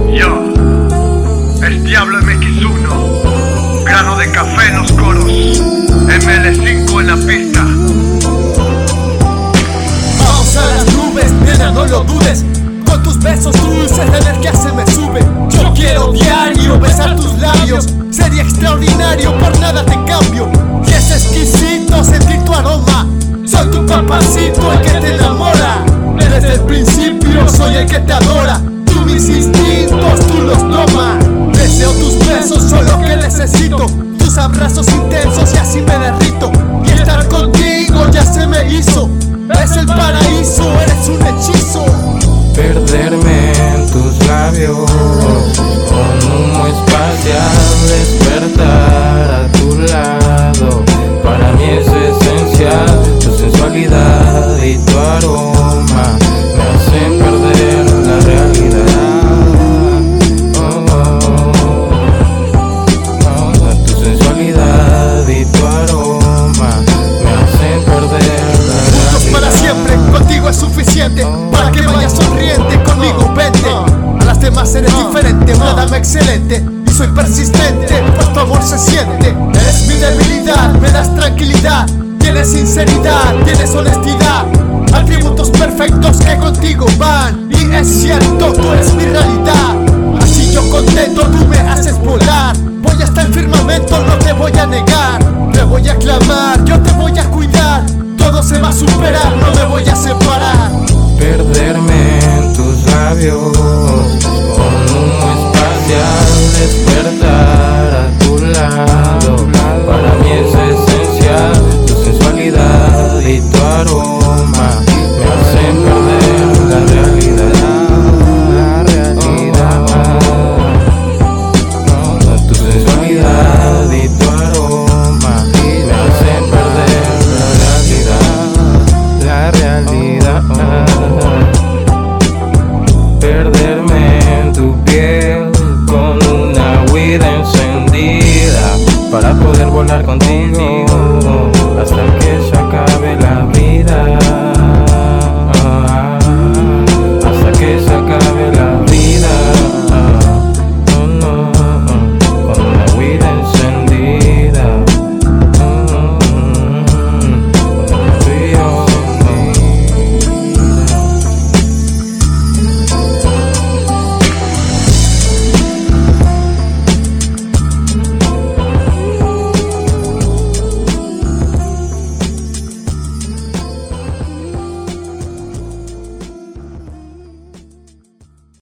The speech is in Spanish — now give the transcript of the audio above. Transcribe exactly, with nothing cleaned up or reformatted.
Yo, el Diablo M X uno, grano de café en los coros, M L cinco en la pista. Vamos a las nubes, nena, no lo dudes. Con tus besos dulces la energía se me sube. Yo quiero diario besar tus labios. Sería extraordinario, por nada te cambio. Y es exquisito sentir tu aroma. Soy tu papacito, el que te enamora. Desde el principio soy el que te adora. Tú mis instintos, tú los tomas. Deseo tus besos, solo que necesito. Tus abrazos intensos y así me derrito. Y estar contigo ya se me hizo. Es el paraíso, eres un hechizo. Perderme en tus labios, con humo espacial, despertar a tu lado. Para mí es esencial, tu sensualidad y tu aroma me hacen perder la realidad. Oh, oh, oh, oh. Tu sensualidad y tu aroma me hacen perder la realidad. Juntos para siempre, contigo es suficiente. Para que vayas sonriente, conmigo vente. A las demás eres diferente, una dama excelente. Y soy persistente, pues tu amor se siente. Eres mi debilidad, me das tranquilidad. Tienes sinceridad, tienes honestidad. Atributos perfectos que contigo van. Y es cierto, tú eres mi realidad. Así yo contento, tú me haces volar. Voy hasta el firmamento, no te voy a negar. Te voy a clamar, yo te voy a cuidar. Todo se va a superar, no me voy a separar. Perderme en tus labios, con humo espacial, despertar a tu lado. Para mí es esencial, tu sensualidad y tu aroma me hacen perder la realidad. La realidad. Oh, tu sensualidad y tu aroma me hacen perder la realidad. La realidad. Perderme en tu piel con una huida encendida para poder volar contigo.